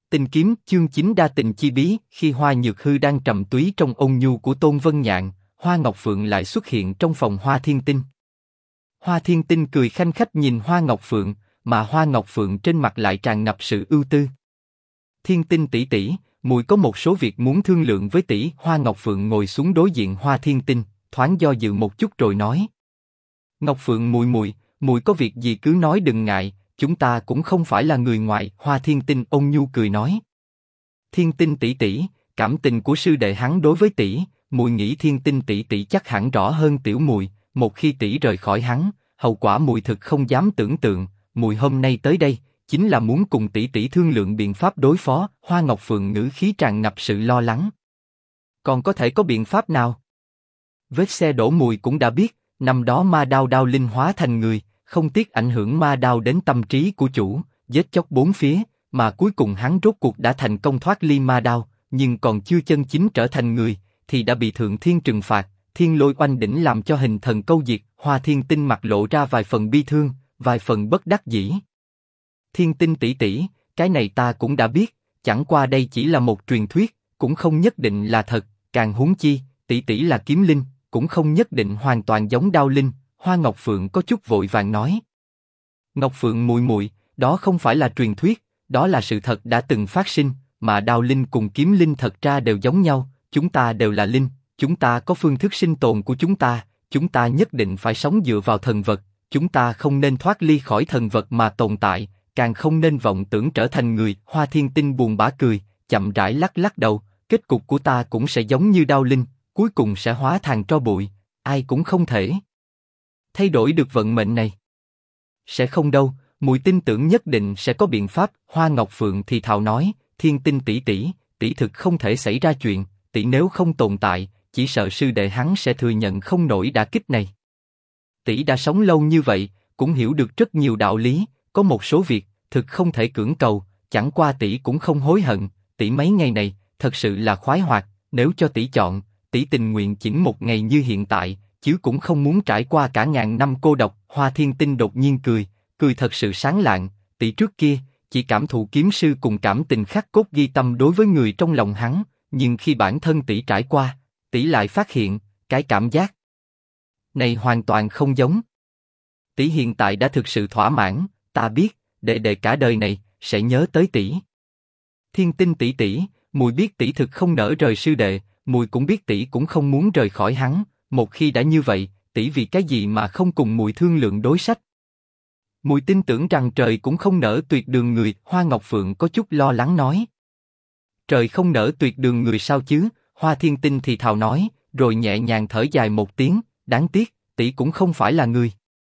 Tình kiếm chương 9 đa tình chi bí. Khi Hoa Nhược Hư đang trầm túy trong ôn nhu của Tôn Vân Nhạn, Hoa Ngọc Phượng lại xuất hiện trong phòng Hoa Thiên Tinh. Hoa Thiên Tinh cười khanh khách nhìn Hoa Ngọc Phượng, mà Hoa Ngọc Phượng trên mặt lại tràn ngập sự ưu tư. Thiên Tinh tỷ tỷ, muội có một số việc muốn thương lượng với tỷ. Hoa Ngọc Phượng ngồi xuống đối diện Hoa Thiên Tinh, thoáng do dự một chút rồi nói: Ngọc Phượng muội có việc gì cứ nói đừng ngại, chúng ta cũng không phải là người ngoài. Hoa Thiên Tinh ôn nhu cười nói: Thiên Tinh tỷ tỷ, cảm tình của sư đệ hắn đối với tỷ, muội nghĩ Thiên Tinh tỷ tỷ chắc hẳn rõ hơn tiểu muội. Một khi tỷ rời khỏi hắn, hậu quả muội thực không dám tưởng tượng. Muội hôm nay tới đây chính là muốn cùng tỷ tỷ thương lượng biện pháp đối phó. Hoa Ngọc Phượng ngữ khí tràn ngập sự lo lắng. Còn có thể có biện pháp nào? Vết xe đổ muội cũng đã biết, năm đó ma đao đao linh hóa thành người, không tiếc ảnh hưởng ma đao đến tâm trí của chủ, giết chóc bốn phía, mà cuối cùng hắn rốt cuộc đã thành công thoát ly ma đao, nhưng còn chưa chân chính trở thành người, thì đã bị thượng thiên trừng phạt. Thiên lôi oanh đỉnh làm cho hình thần câu diệt. Hoa Thiên Tinh mặt lộ ra vài phần bi thương, vài phần bất đắc dĩ. Thiên Tinh tỷ tỷ, cái này ta cũng đã biết, chẳng qua đây chỉ là một truyền thuyết, cũng không nhất định là thật. Càng huống chi, tỷ tỷ là kiếm linh, cũng không nhất định hoàn toàn giống đao linh. Hoa Ngọc Phượng có chút vội vàng nói: Ngọc Phượng muội, đó không phải là truyền thuyết, đó là sự thật đã từng phát sinh, mà đao linh cùng kiếm linh thật ra đều giống nhau, chúng ta đều là linh, chúng ta có phương thức sinh tồn của chúng ta nhất định phải sống dựa vào thần vật, chúng ta không nên thoát ly khỏi thần vật mà tồn tại, càng không nên vọng tưởng trở thành người. Hoa Thiên Tinh buồn bã cười, chậm rãi lắc lắc đầu, kết cục của ta cũng sẽ giống như đao linh, cuối cùng sẽ hóa thành tro bụi, ai cũng không thể thay đổi được vận mệnh này. Sẽ không đâu, muội tin tưởng nhất định sẽ có biện pháp. Hoa Ngọc Phượng thì thào nói: Thiên Tinh tỷ tỷ, tỷ thực không thể xảy ra chuyện, tỷ nếu không tồn tại, chỉ sợ sư đệ hắn sẽ thừa nhận không nổi đả kích này. Tỷ đã sống lâu như vậy, cũng hiểu được rất nhiều đạo lý, có một số việc thực không thể cưỡng cầu, chẳng qua tỷ cũng không hối hận. Tỷ mấy ngày này thật sự là khoái hoạt, nếu cho tỷ chọn, tỷ tình nguyện chỉnh một ngày như hiện tại, chứ cũng không muốn trải qua cả ngàn năm cô độc. Hoa Thiên Tinh đột nhiên cười, cười thật sự sáng lạng. Tỷ trước kia chỉ cảm thụ kiếm sư cùng cảm tình khắc cốt ghi tâm đối với người trong lòng hắn, nhưng khi bản thân tỷ trải qua, tỷ lại phát hiện cái cảm giác này hoàn toàn không giống. Tỷ hiện tại đã thực sự thỏa mãn, ta biết, đệ cả đời này sẽ nhớ tới tỷ. Thiên Tinh tỷ tỷ, muội biết tỷ thực không nỡ rời sư đệ, muội cũng biết tỷ cũng không muốn rời khỏi hắn. Một khi đã như vậy, tỷ vì cái gì mà không cùng muội thương lượng đối sách? Muội tin tưởng rằng trời cũng không nỡ tuyệt đường người. Hoa Ngọc Phượng có chút lo lắng nói: Trời không nỡ tuyệt đường người sao chứ? Hoa Thiên Tinh thì thào nói, rồi nhẹ nhàng thở dài một tiếng, đáng tiếc, tỷ cũng không phải là người.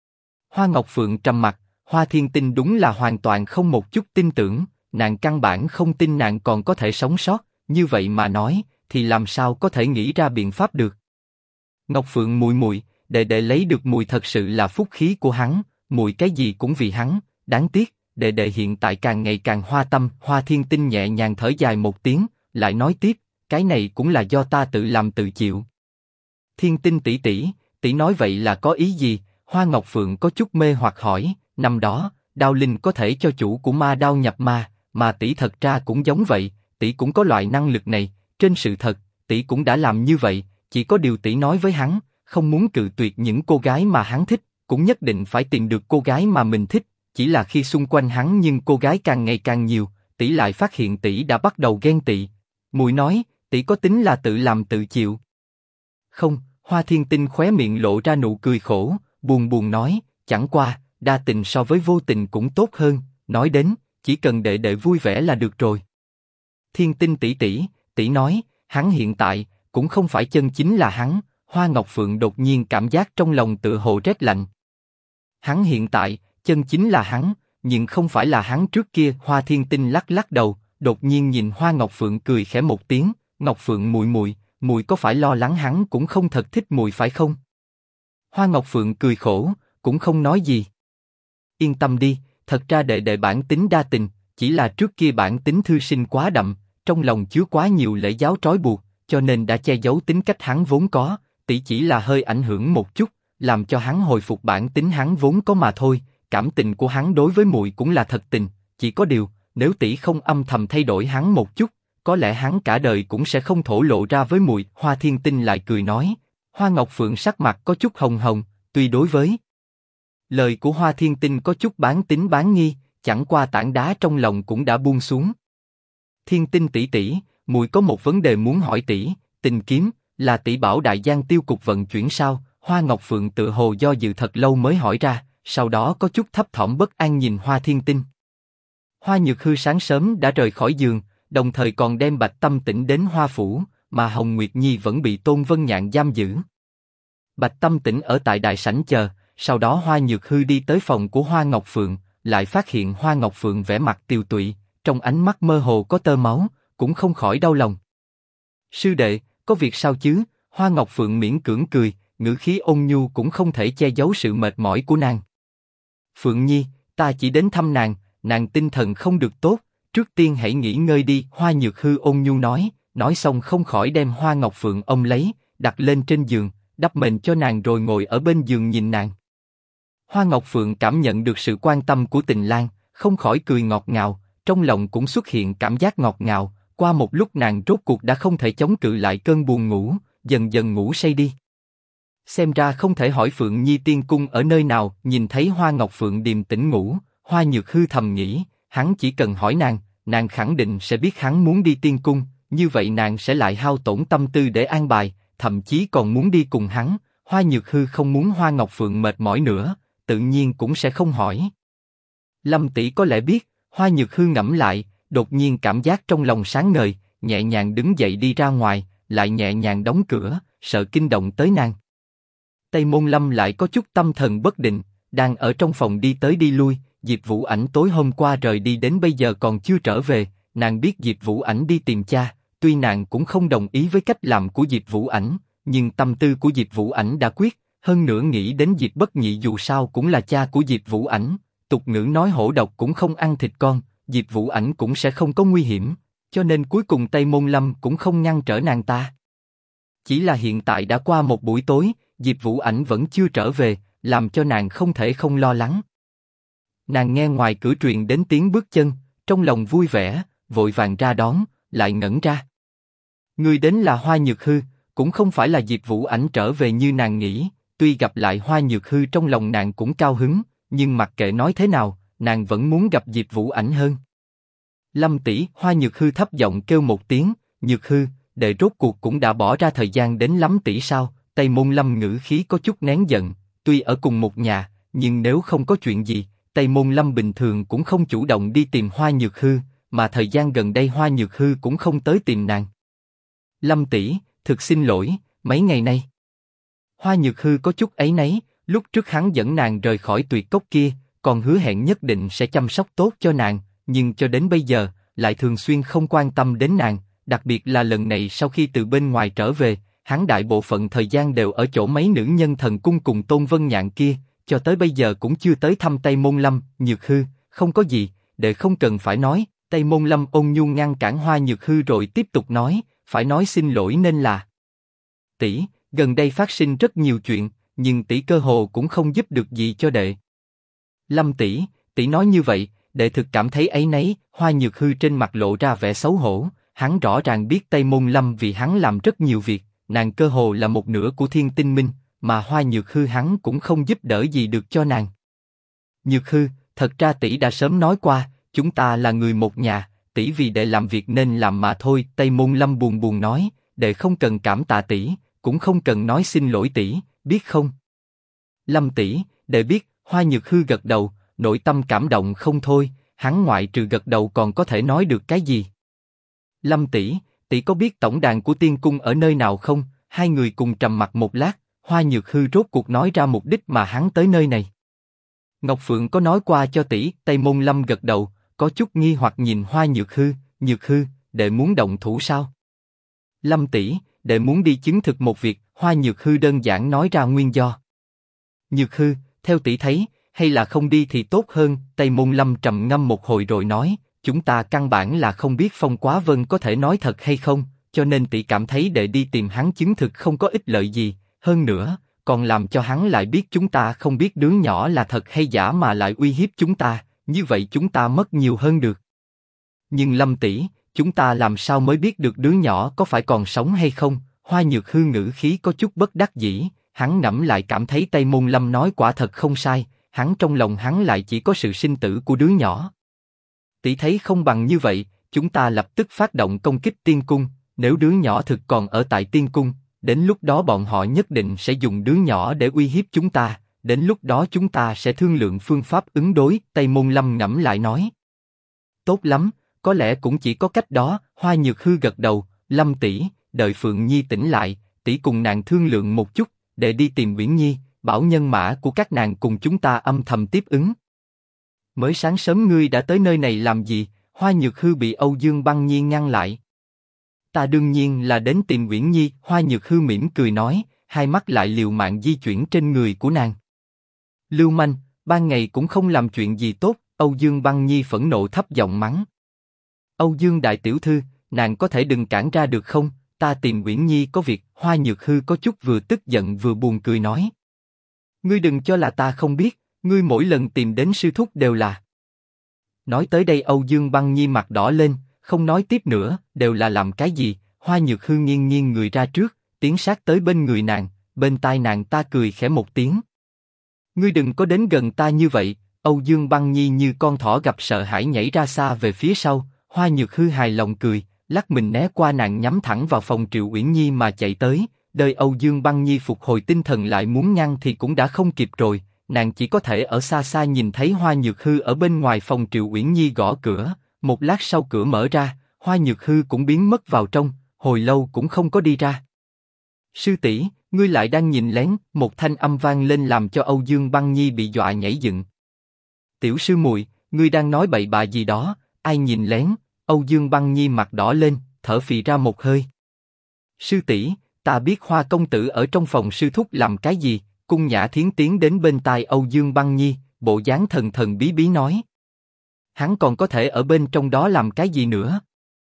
Hoa Ngọc Phượng trầm mặt, Hoa Thiên Tinh đúng là hoàn toàn không một chút tin tưởng, nàng căn bản không tin nàng còn có thể sống sót, như vậy mà nói, thì làm sao có thể nghĩ ra biện pháp được. Ngọc Phượng muội, đệ lấy được muội thật sự là phúc khí của hắn, muội cái gì cũng vì hắn, đáng tiếc, đệ hiện tại càng ngày càng hoa tâm. Hoa Thiên Tinh nhẹ nhàng thở dài một tiếng, lại nói tiếp, cái này cũng là do ta tự làm tự chịu. Thiên Tinh tỷ tỷ, tỷ nói vậy là có ý gì? Hoa Ngọc Phượng có chút mê hoặc hỏi. Năm đó, đao linh có thể cho chủ của ma đao nhập ma, mà tỷ thật ra cũng giống vậy, tỷ cũng có loại năng lực này. Trên sự thật, tỷ cũng đã làm như vậy, chỉ có điều tỷ nói với hắn, không muốn cự tuyệt những cô gái mà hắn thích, cũng nhất định phải tìm được cô gái mà mình thích. Chỉ là khi xung quanh hắn nhưng cô gái càng ngày càng nhiều, tỷ lại phát hiện tỷ đã bắt đầu ghen tị. Muội nói, tỷ có tính là tự làm tự chịu? Không. Hoa Thiên Tinh khóe miệng lộ ra nụ cười khổ, buồn nói, chẳng qua, đa tình so với vô tình cũng tốt hơn, nói đến, chỉ cần đệ vui vẻ là được rồi. Thiên Tinh tỷ tỷ nói, hắn hiện tại, cũng không phải chân chính là hắn. Hoa Ngọc Phượng đột nhiên cảm giác trong lòng tựa hồ rét lạnh. Hắn hiện tại, chân chính là hắn, nhưng không phải là hắn trước kia. Hoa Thiên Tinh lắc lắc đầu, đột nhiên nhìn Hoa Ngọc Phượng cười khẽ một tiếng, Ngọc Phượng muội có phải lo lắng hắn cũng không thật thích muội phải không? Hoa Ngọc Phượng cười khổ, cũng không nói gì. Yên tâm đi, thật ra đệ bản tính đa tình, chỉ là trước kia bản tính thư sinh quá đậm, trong lòng chứa quá nhiều lễ giáo trói buộc, cho nên đã che giấu tính cách hắn vốn có, tỷ chỉ là hơi ảnh hưởng một chút, làm cho hắn hồi phục bản tính hắn vốn có mà thôi. Cảm tình của hắn đối với muội cũng là thật tình, chỉ có điều, nếu tỷ không âm thầm thay đổi hắn một chút, có lẽ hắn cả đời cũng sẽ không thổ lộ ra với muội. Hoa Thiên Tinh lại cười nói. Hoa Ngọc Phượng sắc mặt có chút hồng hồng, tuy đối với lời của Hoa Thiên Tinh có chút bán tín bán nghi, chẳng qua tảng đá trong lòng cũng đã buông xuống. Thiên Tinh tỷ tỷ, muội có một vấn đề muốn hỏi tỷ, tình kiếm là tỷ bảo Đại Giang tiêu cục vận chuyển sao? Hoa Ngọc Phượng tự hồ do dự thật lâu mới hỏi ra, sau đó có chút thấp thỏm bất an nhìn Hoa Thiên Tinh. Hoa Nhược Hư sáng sớm đã rời khỏi giường, đồng thời còn đem Bạch Tâm Tĩnh đến Hoa phủ, mà Hồng Nguyệt Nhi vẫn bị Tôn Vân Nhạn giam giữ. Bạch Tâm Tĩnh ở tại đại sảnh chờ, sau đó Hoa Nhược Hư đi tới phòng của Hoa Ngọc Phượng, lại phát hiện Hoa Ngọc Phượng vẻ mặt tiều tụy, trong ánh mắt mơ hồ có tơ máu, cũng không khỏi đau lòng. Sư đệ, có việc sao chứ? Hoa Ngọc Phượng miễn cưỡng cười, ngữ khí ôn nhu cũng không thể che giấu sự mệt mỏi của nàng. Phượng Nhi, ta chỉ đến thăm nàng, nàng tinh thần không được tốt, trước tiên hãy nghỉ ngơi đi. Hoa Nhược Hư ôn nhu nói xong không khỏi đem Hoa Ngọc Phượng ôm lấy, đặt lên trên giường, đắp mền cho nàng rồi ngồi ở bên giường nhìn nàng. Hoa Ngọc Phượng cảm nhận được sự quan tâm của Tình Lang, không khỏi cười ngọt ngào, trong lòng cũng xuất hiện cảm giác ngọt ngào. Qua một lúc nàng rốt cuộc đã không thể chống cự lại cơn buồn ngủ, dần dần ngủ say đi. Xem ra không thể hỏi Phượng Nhi tiên cung ở nơi nào. Nhìn thấy Hoa Ngọc Phượng điềm tĩnh ngủ, Hoa Nhược Hư thầm nghĩ, hắn chỉ cần hỏi nàng khẳng định sẽ biết hắn muốn đi tiên cung, như vậy nàng sẽ lại hao tổn tâm tư để an bài, thậm chí còn muốn đi cùng hắn. Hoa Nhược Hư không muốn Hoa Ngọc Phượng mệt mỏi nữa, tự nhiên cũng sẽ không hỏi. Lâm tỷ có lẽ biết. Hoa Nhược Hư ngẫm lại, đột nhiên cảm giác trong lòng sáng ngời, nhẹ nhàng đứng dậy đi ra ngoài, lại nhẹ nhàng đóng cửa, sợ kinh động tới nàng. Tây Môn Lâm lại có chút tâm thần bất định, đang ở trong phòng đi tới đi lui. Diệp Vũ Ảnh tối hôm qua rời đi đến bây giờ còn chưa trở về, nàng biết Diệp Vũ Ảnh đi tìm cha, tuy nàng cũng không đồng ý với cách làm của Diệp Vũ Ảnh, nhưng tâm tư của Diệp Vũ Ảnh đã quyết, hơn nữa nghĩ đến Diệp Bất Nhị dù sao cũng là cha của Diệp Vũ Ảnh, tục ngữ nói hổ độc cũng không ăn thịt con, Diệp Vũ Ảnh cũng sẽ không có nguy hiểm, cho nên cuối cùng Tây Môn Lâm cũng không ngăn trở nàng ta. Chỉ là hiện tại đã qua một buổi tối, Diệp Vũ Ảnh vẫn chưa trở về, làm cho nàng không thể không lo lắng. Nàng nghe ngoài cửa truyền đến tiếng bước chân, trong lòng vui vẻ, vội vàng ra đón, lại ngẩn ra. Người đến là Hoa Nhược Hư, cũng không phải là Diệp Vũ Ảnh trở về như nàng nghĩ. Tuy gặp lại Hoa Nhược Hư trong lòng nàng cũng cao hứng, nhưng mặc kệ nói thế nào, nàng vẫn muốn gặp Diệp Vũ Ảnh hơn. Lâm tỷ, Hoa Nhược Hư thấp giọng kêu một tiếng. Nhược Hư, đệ rốt cuộc cũng đã bỏ ra thời gian đến lắm tỷ sao? Tây Môn Lâm ngữ khí có chút nén giận, tuy ở cùng một nhà, nhưng nếu không có chuyện gì, Tây Môn Lâm bình thường cũng không chủ động đi tìm Hoa Nhược Hư, mà thời gian gần đây Hoa Nhược Hư cũng không tới tìm nàng. Lâm tỷ, thực xin lỗi, mấy ngày nay. Hoa Nhược Hư có chút áy náy, lúc trước hắn dẫn nàng rời khỏi Tuyệt Cốc kia, còn hứa hẹn nhất định sẽ chăm sóc tốt cho nàng, nhưng cho đến bây giờ, lại thường xuyên không quan tâm đến nàng, đặc biệt là lần này sau khi từ bên ngoài trở về, hắn đại bộ phận thời gian đều ở chỗ mấy nữ nhân thần cung cùng Tôn Vân Nhạn kia, cho tới bây giờ cũng chưa tới thăm Tây Môn Lâm. Nhược Hư, không có gì, đệ không cần phải nói. Tây Môn Lâm ôn nhu ngăn cản Hoa Nhược Hư rồi tiếp tục nói, phải nói xin lỗi nên là tỷ, gần đây phát sinh rất nhiều chuyện, nhưng tỷ cơ hồ cũng không giúp được gì cho đệ. Lâm tỷ, tỷ nói như vậy, đệ thực cảm thấy áy náy. Hoa Nhược Hư trên mặt lộ ra vẻ xấu hổ, hắn rõ ràng biết Tây Môn Lâm vì hắn làm rất nhiều việc, nàng cơ hồ là một nửa của Thiên Tinh Minh, mà Hoa Nhược Hư hắn cũng không giúp đỡ gì được cho nàng. Nhược Hư, thật ra tỷ đã sớm nói qua, chúng ta là người một nhà, tỷ vì đệ làm việc nên làm mà thôi. Tây Môn Lâm buồn buồn nói, đệ không cần cảm tạ tỷ, cũng không cần nói xin lỗi tỷ, biết không? Lâm tỷ, đệ biết. Hoa Nhược Hư gật đầu, nội tâm cảm động không thôi, hắn ngoại trừ gật đầu còn có thể nói được cái gì? Lâm tỷ, tỷ có biết tổng đàn của tiên cung ở nơi nào không? Hai người cùng trầm mặc một lát, Hoa Nhược Hư rốt cuộc nói ra mục đích mà hắn tới nơi này. Ngọc Phượng có nói qua cho tỷ. Tây Môn Lâm gật đầu, có chút nghi hoặc nhìn Hoa Nhược Hư. Nhược Hư, đệ muốn động thủ sao? Lâm tỷ, đệ muốn đi chứng thực một việc. Hoa Nhược Hư đơn giản nói ra nguyên do. Nhược Hư, theo tỷ thấy, hay là không đi thì tốt hơn. Tây Môn Lâm trầm ngâm một hồi rồi nói, chúng ta căn bản là không biết Phong Quá Vân có thể nói thật hay không, cho nên tỷ cảm thấy đệ đi tìm hắn chứng thực không có ích lợi gì, hơn nữa, còn làm cho hắn lại biết chúng ta không biết đứa nhỏ là thật hay giả mà lại uy hiếp chúng ta, như vậy chúng ta mất nhiều hơn được. Nhưng Lâm tỷ, chúng ta làm sao mới biết được đứa nhỏ có phải còn sống hay không? Hoa Nhược Hư ngữ khí có chút bất đắc dĩ, hắn ngẫm lại cảm thấy Tây Môn Lâm nói quả thật không sai, hắn trong lòng hắn lại chỉ có sự sinh tử của đứa nhỏ. Tỷ thấy không bằng như vậy, chúng ta lập tức phát động công kích tiên cung, nếu đứa nhỏ thực còn ở tại tiên cung, đến lúc đó bọn họ nhất định sẽ dùng đứa nhỏ để uy hiếp chúng ta, đến lúc đó chúng ta sẽ thương lượng phương pháp ứng đối, Tây Môn Lâm ngẫm lại nói. Tốt lắm, có lẽ cũng chỉ có cách đó, Hoa Nhược Hư gật đầu, Lâm tỷ, đợi Phượng Nhi tỉnh lại, tỷ cùng nàng thương lượng một chút, để đi tìm Uyển Nhi, bảo nhân mã của các nàng cùng chúng ta âm thầm tiếp ứng. Mới sáng sớm ngươi đã tới nơi này làm gì? Hoa Nhược Hư bị Âu Dương Băng Nhi ngăn lại. Ta đương nhiên là đến tìm Uyển Nhi, Hoa Nhược Hư mỉm cười nói, hai mắt lại liều mạng di chuyển trên người của nàng. Lưu manh, ban ngày cũng không làm chuyện gì tốt, Âu Dương Băng Nhi phẫn nộ thấp giọng mắng. Âu Dương đại tiểu thư, nàng có thể đừng cản ra được không? Ta tìm Uyển Nhi có việc. Hoa Nhược Hư có chút vừa tức giận vừa buồn cười nói. Ngươi đừng cho là ta không biết, ngươi mỗi lần tìm đến sư thúc đều là. Nói tới đây Âu Dương Băng Nhi mặt đỏ lên, không nói tiếp nữa, đều là làm cái gì? Hoa Nhược Hư nghiêng người ra trước, tiến sát tới bên người nàng, bên tai nàng ta cười khẽ một tiếng. Ngươi đừng có đến gần ta như vậy. Âu Dương Băng Nhi như con thỏ gặp sợ hãi nhảy ra xa về phía sau. Hoa Nhược Hư hài lòng cười, lắc mình né qua nàng nhắm thẳng vào phòng Triệu Uyển Nhi mà chạy tới. Đời Âu Dương Băng Nhi phục hồi tinh thần lại muốn ngăn thì cũng đã không kịp rồi, nàng chỉ có thể ở xa xa nhìn thấy Hoa Nhược Hư ở bên ngoài phòng Triệu Uyển Nhi gõ cửa. Một lát sau cửa mở ra, Hoa Nhược Hư cũng biến mất vào trong, hồi lâu cũng không có đi ra. Sư tỷ, ngươi lại đang nhìn lén? Một thanh âm vang lên làm cho Âu Dương Băng Nhi bị dọa nhảy dựng. Tiểu sư muội, ngươi đang nói bậy bạ gì đó? Ai nhìn lén? Âu Dương Băng Nhi mặt đỏ lên, thở phì ra một hơi. Sư tỷ, ta biết Hoa công tử ở trong phòng sư thúc làm cái gì. Cung Nhã Thiến tiến đến bên tai Âu Dương Băng Nhi, bộ dáng thần thần bí bí nói. Hắn còn có thể ở bên trong đó làm cái gì nữa?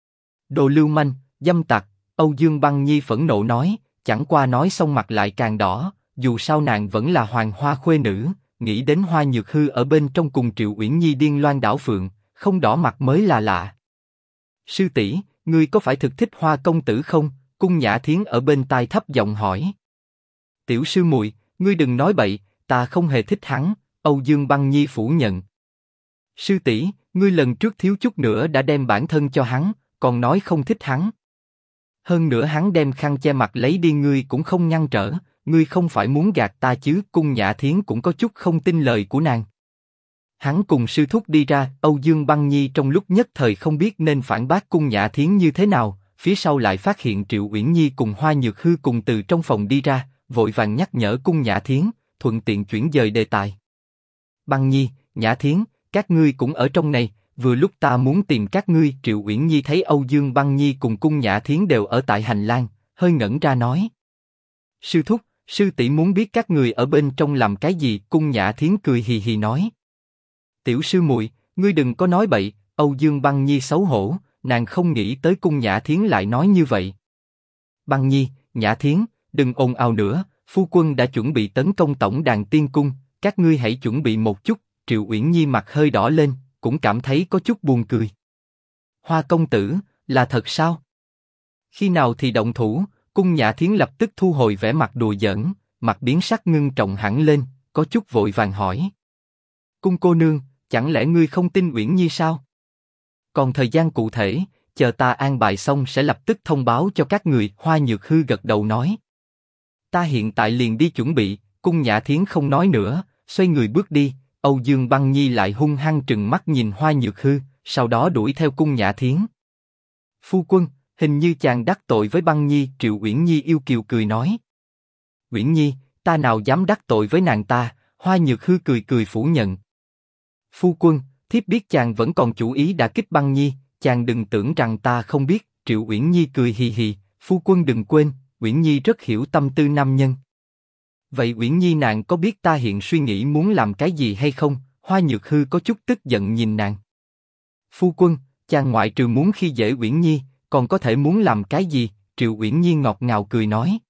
Đồ lưu manh, dâm tặc, Âu Dương Băng Nhi phẫn nộ nói, chẳng qua nói xong mặt lại càng đỏ, dù sao nàng vẫn là hoàng hoa khuê nữ, nghĩ đến Hoa Nhược Hư ở bên trong cùng Triệu Uyển Nhi điên loan đảo phượng, không đỏ mặt mới là lạ. Sư tỷ, ngươi có phải thực thích Hoa công tử không? Cung Nhã Thiến ở bên tai thấp giọng hỏi. Tiểu sư muội, ngươi đừng nói bậy, ta không hề thích hắn. Âu Dương Băng Nhi phủ nhận. Sư tỷ, ngươi lần trước thiếu chút nữa đã đem bản thân cho hắn, còn nói không thích hắn. Hơn nữa hắn đem khăn che mặt lấy đi ngươi cũng không ngăn trở, ngươi không phải muốn gạt ta chứ? Cung Nhã Thiến cũng có chút không tin lời của nàng. Hắn cùng sư thúc đi ra, Âu Dương Băng Nhi trong lúc nhất thời không biết nên phản bác Cung Nhã Thiến như thế nào, phía sau lại phát hiện Triệu Uyển Nhi cùng Hoa Nhược Hư cùng từ trong phòng đi ra, vội vàng nhắc nhở Cung Nhã Thiến, thuận tiện chuyển dời đề tài. Băng Nhi, Nhã Thiến, các ngươi cũng ở trong này, vừa lúc ta muốn tìm các ngươi. Triệu Uyển Nhi thấy Âu Dương Băng Nhi cùng Cung Nhã Thiến đều ở tại hành lang, hơi ngẩn ra nói. Sư thúc, sư tỷ muốn biết các người ở bên trong làm cái gì? Cung Nhã Thiến cười hì hì nói. Tiểu sư muội, ngươi đừng có nói bậy. Âu Dương Băng Nhi xấu hổ, nàng không nghĩ tới Cung Nhã Thiến lại nói như vậy. Băng Nhi, Nhã Thiến, đừng ồn ào nữa, phu quân đã chuẩn bị tấn công tổng đàn tiên cung, các ngươi hãy chuẩn bị một chút. Triệu Uyển Nhi mặt hơi đỏ lên, cũng cảm thấy có chút buồn cười. Hoa công tử, là thật sao? Khi nào thì động thủ? Cung Nhã Thiến lập tức thu hồi vẻ mặt đùa giỡn, mặt biến sắc ngưng trọng hẳn lên, có chút vội vàng hỏi. Cung cô nương, chẳng lẽ ngươi không tin Uyển Nhi sao? Còn thời gian cụ thể, chờ ta an bài xong sẽ lập tức thông báo cho các người. Hoa Nhược Hư gật đầu nói. Ta hiện tại liền đi chuẩn bị. Cung Nhã Thiến không nói nữa, xoay người bước đi. Âu Dương Băng Nhi lại hung hăng trừng mắt nhìn Hoa Nhược Hư, sau đó đuổi theo Cung Nhã Thiến. Phu quân, hình như chàng đắc tội với Băng Nhi. Triệu Uyển Nhi yêu kiều cười nói. Uyển Nhi, ta nào dám đắc tội với nàng ta? Hoa Nhược Hư cười cười phủ nhận. Phu quân, thiếp biết chàng vẫn còn chủ ý đả kích Băng Nhi, chàng đừng tưởng rằng ta không biết. Triệu Uyển Nhi cười hì hì, phu quân đừng quên, Uyển Nhi rất hiểu tâm tư nam nhân. Vậy Uyển Nhi nàng có biết ta hiện suy nghĩ muốn làm cái gì hay không? Hoa Nhược Hư có chút tức giận nhìn nàng. Phu quân, chàng ngoại trừ muốn khi dễ Uyển Nhi, còn có thể muốn làm cái gì? Triệu Uyển Nhi ngọt ngào cười nói.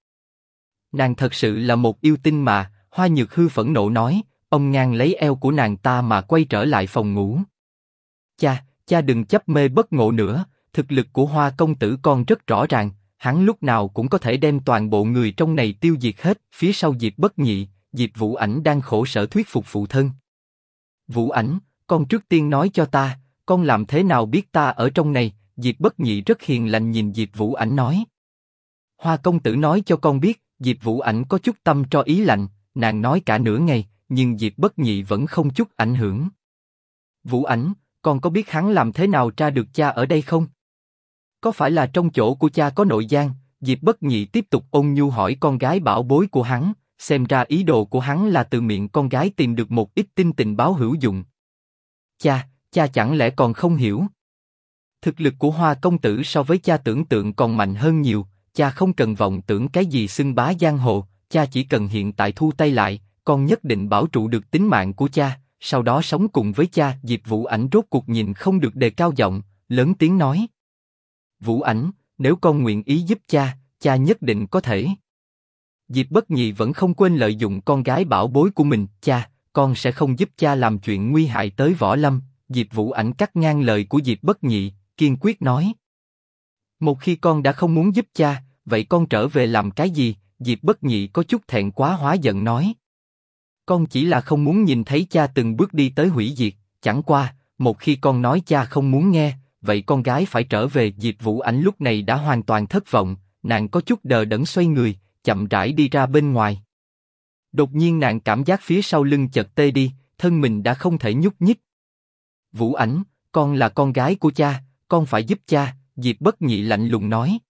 Nàng thật sự là một yêu tinh mà. Hoa Nhược Hư phẫn nộ nói, ông ngang lấy eo của nàng ta mà quay trở lại phòng ngủ. cha đừng chấp mê bất ngộ nữa, thực lực của Hoa công tử con rất rõ ràng, hắn lúc nào cũng có thể đem toàn bộ người trong này tiêu diệt hết. Phía sau Diệp Bất Nhị, Diệp Vũ Ảnh đang khổ sở thuyết phục phụ thân. Vũ Ảnh, con trước tiên nói cho ta, con làm thế nào biết ta ở trong này? Diệp Bất Nhị rất hiền lành nhìn Diệp Vũ Ảnh nói. Hoa công tử nói cho con biết. Diệp Vũ Ảnh có chút tâm tro ý lạnh, nàng nói cả nửa ngày, nhưng Diệp Bất Nhị vẫn không chút ảnh hưởng. Vũ Ảnh, con có biết hắn làm thế nào tra được cha ở đây không? Có phải là trong chỗ của cha có nội gián? Diệp Bất Nhị tiếp tục ôn nhu hỏi con gái bảo bối của hắn, xem ra ý đồ của hắn là từ miệng con gái tìm được một ít tin tình báo hữu dụng. Cha chẳng lẽ còn không hiểu? Thực lực của Hoa công tử so với cha tưởng tượng còn mạnh hơn nhiều, cha không cần vọng tưởng cái gì xưng bá giang hồ, cha chỉ cần hiện tại thu tay lại, con nhất định bảo trụ được tính mạng của cha, sau đó sống cùng với cha. Diệp Vũ Ảnh rốt cuộc nhìn không được đề cao giọng, lớn tiếng nói. Vũ Ảnh, nếu con nguyện ý giúp cha nhất định có thể. Diệp Bất Nhị vẫn không quên lợi dụng con gái bảo bối của mình, cha, con sẽ không giúp cha làm chuyện nguy hại tới võ lâm. Diệp Vũ Ảnh cắt ngang lời của Diệp Bất Nhị, kiên quyết nói. Một khi con đã không muốn giúp cha, vậy con trở về làm cái gì? Diệp Bất Nhị có chút thẹn quá hóa giận nói. Con chỉ là không muốn nhìn thấy cha từng bước đi tới hủy diệt, chẳng qua, một khi con nói cha không muốn nghe, vậy con gái phải trở về. Diệp Vũ Ảnh lúc này đã hoàn toàn thất vọng, nàng có chút đờ đẫn xoay người, chậm rãi đi ra bên ngoài. Đột nhiên nàng cảm giác phía sau lưng chợt tê đi, thân mình đã không thể nhúc nhích. Vũ Ảnh, con là con gái của cha, con phải giúp cha. Diệp Bất Nhị lạnh lùng nói.